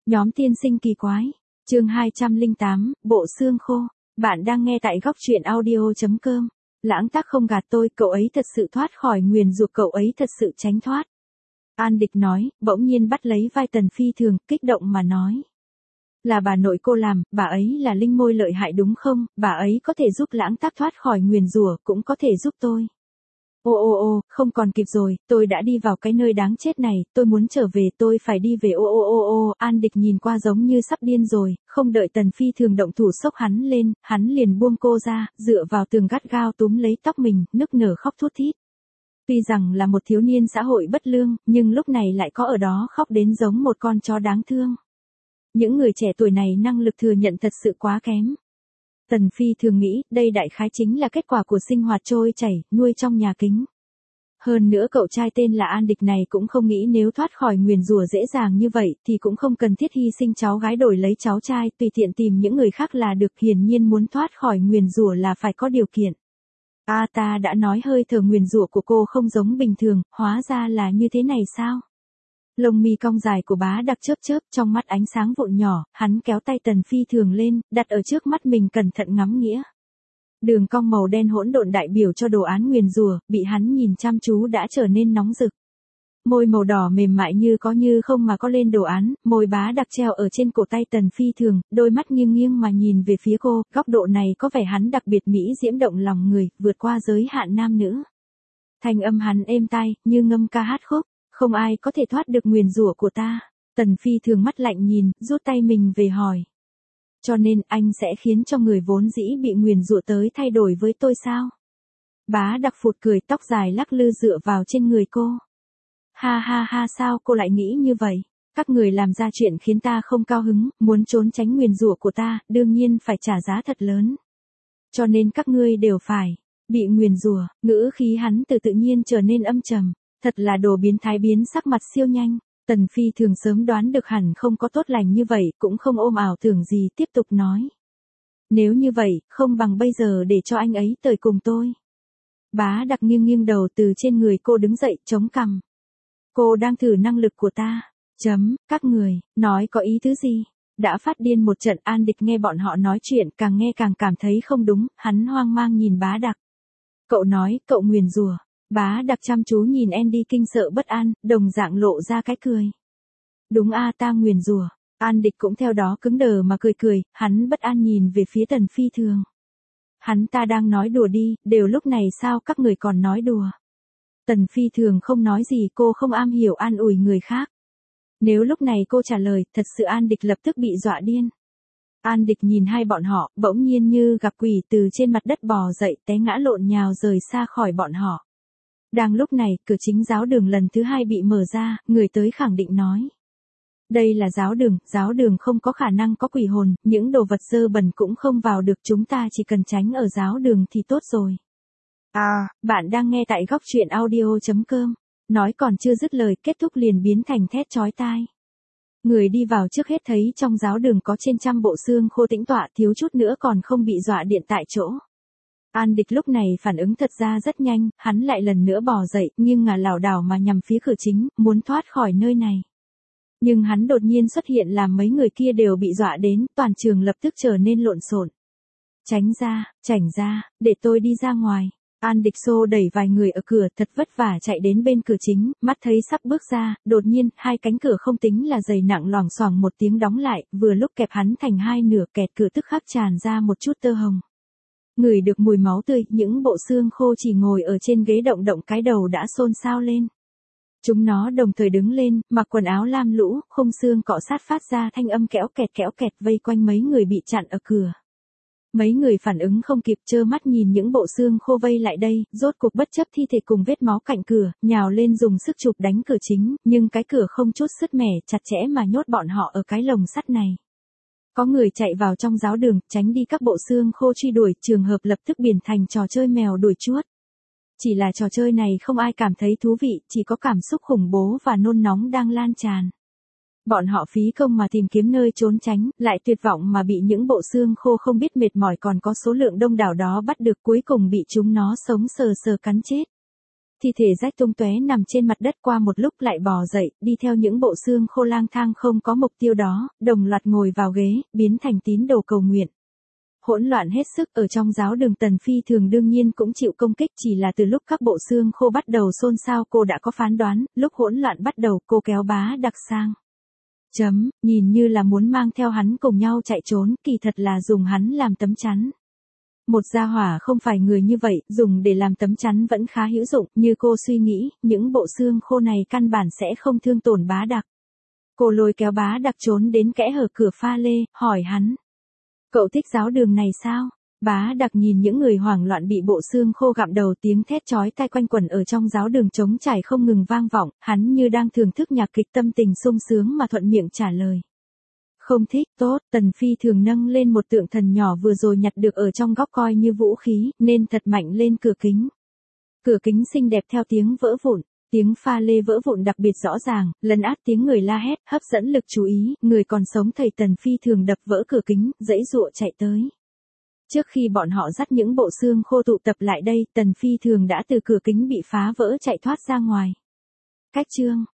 Nhóm tiên sinh kỳ quái. Chương 208, bộ xương khô. Bạn đang nghe tại góc truyện audio.com. Lãng Tắc không gạt tôi, cậu ấy thật sự thoát khỏi nguyền rủa, cậu ấy thật sự tránh thoát. An Địch nói, bỗng nhiên bắt lấy vai Tần Phi Thường, kích động mà nói. Là bà nội cô làm, bà ấy là linh môi lợi hại đúng không, bà ấy có thể giúp Lãng Tắc thoát khỏi nguyền rủa, cũng có thể giúp tôi. Ô, không còn kịp rồi, tôi đã đi vào cái nơi đáng chết này, tôi muốn trở về, tôi phải đi về ô. An Địch nhìn qua giống như sắp điên rồi, không đợi Tần Phi Thường động thủ xốc hắn lên, hắn liền buông cô ra, dựa vào tường gắt gao túm lấy tóc mình, nức nở khóc thút thít. Tuy rằng là một thiếu niên xã hội bất lương, nhưng lúc này lại có ở đó khóc đến giống một con chó đáng thương. Những người trẻ tuổi này năng lực thừa nhận thật sự quá kém. Tần Phi Thường nghĩ, đây đại khái chính là kết quả của sinh hoạt trôi chảy, nuôi trong nhà kính. Hơn nữa cậu trai tên là An Địch này cũng không nghĩ nếu thoát khỏi nguyền rủa dễ dàng như vậy thì cũng không cần thiết hy sinh cháu gái đổi lấy cháu trai, tùy tiện tìm những người khác là được, hiển nhiên muốn thoát khỏi nguyền rủa là phải có điều kiện. Ta đã nói hơi thở nguyền rủa của cô không giống bình thường, hóa ra là như thế này sao? Lông mi cong dài của Bá Đặc chớp chớp, trong mắt ánh sáng vụn nhỏ, hắn kéo tay Tần Phi Thường lên, đặt ở trước mắt mình cẩn thận ngắm nghĩa. Đường cong màu đen hỗn độn đại biểu cho đồ án nguyền rủa, bị hắn nhìn chăm chú đã trở nên nóng rực. Môi màu đỏ mềm mại như có như không mà có lên đồ án, môi Bá Đặc treo ở trên cổ tay Tần Phi Thường, đôi mắt nghiêng nghiêng mà nhìn về phía cô, góc độ này có vẻ hắn đặc biệt mỹ diễm động lòng người, vượt qua giới hạn nam nữ. Thanh âm hắn êm tai, như ngâm ca hát khúc, không ai có thể thoát được nguyền rủa của ta. Tần Phi Thường mắt lạnh nhìn, rút tay mình về hỏi. Cho nên anh sẽ khiến cho người vốn dĩ bị nguyền rủa tới thay đổi với tôi sao? Bá Đặc phụt cười, tóc dài lắc lư dựa vào trên người cô. Ha, sao cô lại nghĩ như vậy? Các người làm ra chuyện khiến ta không cao hứng, muốn trốn tránh nguyền rủa của ta, đương nhiên phải trả giá thật lớn. Cho nên các ngươi đều phải bị nguyền rủa. Ngữ khí hắn từ tự nhiên trở nên âm trầm, thật là đồ biến thái, biến sắc mặt siêu nhanh. Tần Phi Thường sớm đoán được hẳn không có tốt lành như vậy, cũng không ôm ảo tưởng gì, tiếp tục nói. Nếu như vậy, không bằng bây giờ để cho anh ấy tới cùng tôi. Bá Đặc nghiêng đầu từ trên người cô đứng dậy, chống cằm. Cô đang thử năng lực của ta. Các người, nói có ý tứ gì? Đã phát điên một trận. An Địch nghe bọn họ nói chuyện, càng nghe càng cảm thấy không đúng, hắn hoang mang nhìn Bá Đặc. Cậu nói, cậu nguyền rủa. Bá Đặc chăm chú nhìn Andy kinh sợ bất an, đồng dạng lộ ra cái cười. Đúng ta nguyền rủa. An Địch cũng theo đó cứng đờ mà cười, hắn bất an nhìn về phía Tần Phi Thường. Hắn ta đang nói đùa đi, đều lúc này sao các người còn nói đùa. Tần Phi Thường không nói gì, cô không am hiểu an ủi người khác. Nếu lúc này cô trả lời, thật sự An Địch lập tức bị dọa điên. An Địch nhìn hai bọn họ, bỗng nhiên như gặp quỷ từ trên mặt đất bò dậy, té ngã lộn nhào rời xa khỏi bọn họ. Đang lúc này, cửa chính giáo đường lần thứ 2 bị mở ra, người tới khẳng định nói. Đây là giáo đường không có khả năng có quỷ hồn, những đồ vật dơ bẩn cũng không vào được, chúng ta chỉ cần tránh ở giáo đường thì tốt rồi. Bạn đang nghe tại góc truyện audio.com. Nói còn chưa dứt lời, kết thúc liền biến thành thét chói tai. Người đi vào trước hết thấy trong giáo đường có trên trăm bộ xương khô tĩnh tọa, thiếu chút nữa còn không bị dọa điện tại chỗ. An Địch lúc này phản ứng thật ra rất nhanh, hắn lại lần nữa bò dậy, nhưng ngả lảo đảo mà nhằm phía cửa chính, muốn thoát khỏi nơi này. Nhưng hắn đột nhiên xuất hiện làm mấy người kia đều bị dọa đến, toàn trường lập tức trở nên lộn xộn. Chảnh ra, để tôi đi ra ngoài. An Địch xô đẩy vài người ở cửa, thật vất vả chạy đến bên cửa chính, mắt thấy sắp bước ra, đột nhiên, hai cánh cửa không tính là dày nặng loảng xoảng một tiếng đóng lại, vừa lúc kẹp hắn thành hai nửa, kẹt cửa tức khắc tràn ra một chút tơ hồng. Ngửi được mùi máu tươi, những bộ xương khô chỉ ngồi ở trên ghế động cái đầu đã xôn xao lên. Chúng nó đồng thời đứng lên, mặc quần áo lam lũ, khung xương cọ sát phát ra thanh âm kéo kẹt vây quanh mấy người bị chặn ở cửa. Mấy người phản ứng không kịp, trơ mắt nhìn những bộ xương khô vây lại đây, rốt cuộc bất chấp thi thể cùng vết máu cạnh cửa, nhào lên dùng sức chụp đánh cửa chính, nhưng cái cửa không chút sứt mẻ, chặt chẽ mà nhốt bọn họ ở cái lồng sắt này. Có người chạy vào trong giáo đường, tránh đi các bộ xương khô truy đuổi, trường hợp lập tức biến thành trò chơi mèo đuổi chuốt. Chỉ là trò chơi này không ai cảm thấy thú vị, chỉ có cảm xúc khủng bố và nôn nóng đang lan tràn. Bọn họ phí công mà tìm kiếm nơi trốn tránh, lại tuyệt vọng mà bị những bộ xương khô không biết mệt mỏi còn có số lượng đông đảo đó bắt được, cuối cùng bị chúng nó sống sờ sờ cắn chết. thi thể rách tung tóe nằm trên mặt đất, qua một lúc lại bò dậy, đi theo những bộ xương khô lang thang không có mục tiêu đó, đồng loạt ngồi vào ghế, biến thành tín đồ cầu nguyện. Hỗn loạn hết sức, ở trong giáo đường Tần Phi Thường đương nhiên cũng chịu công kích, chỉ là từ lúc các bộ xương khô bắt đầu xôn xao cô đã có phán đoán, lúc hỗn loạn bắt đầu cô kéo Bá Đặc sang. Nhìn như là muốn mang theo hắn cùng nhau chạy trốn, kỳ thật là dùng hắn làm tấm chắn. Một gia hỏa không phải người như vậy, dùng để làm tấm chắn vẫn khá hữu dụng, như cô suy nghĩ, những bộ xương khô này căn bản sẽ không thương tổn Bá Đặc. Cô lôi kéo Bá Đặc trốn đến kẽ hở cửa pha lê, hỏi hắn. Cậu thích giáo đường này sao? Bá Đặc nhìn những người hoảng loạn bị bộ xương khô gặm đầu, tiếng thét chói tai quanh quẩn ở trong giáo đường trống trải không ngừng vang vọng, hắn như đang thưởng thức nhạc kịch, tâm tình sung sướng mà thuận miệng trả lời. Không thích, tốt, Tần Phi Thường nâng lên một tượng thần nhỏ vừa rồi nhặt được ở trong góc coi như vũ khí, nên thật mạnh lên cửa kính. Cửa kính xinh đẹp theo tiếng vỡ vụn. Tiếng pha lê vỡ vụn đặc biệt rõ ràng, lấn át tiếng người la hét, hấp dẫn lực chú ý, người còn sống thầy Tần Phi Thường đập vỡ cửa kính, giãy giụa chạy tới. Trước khi bọn họ dắt những bộ xương khô tụ tập lại đây, Tần Phi Thường đã từ cửa kính bị phá vỡ chạy thoát ra ngoài. Cách chương